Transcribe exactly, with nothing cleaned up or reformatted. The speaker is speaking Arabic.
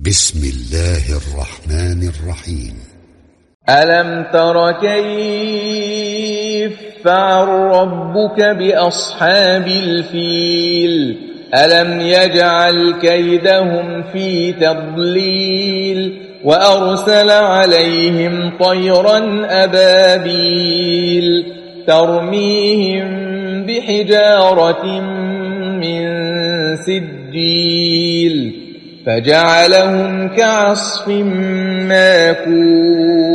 بسم الله الرحمن الرحيم. ألم تر كيف فعل ربك بأصحاب الفيل ألم يجعل كيدهم في تضليل وأرسل عليهم طيرا أبابيل ترميهم بحجارة من سجيل فجعلهم كعصف ماكول.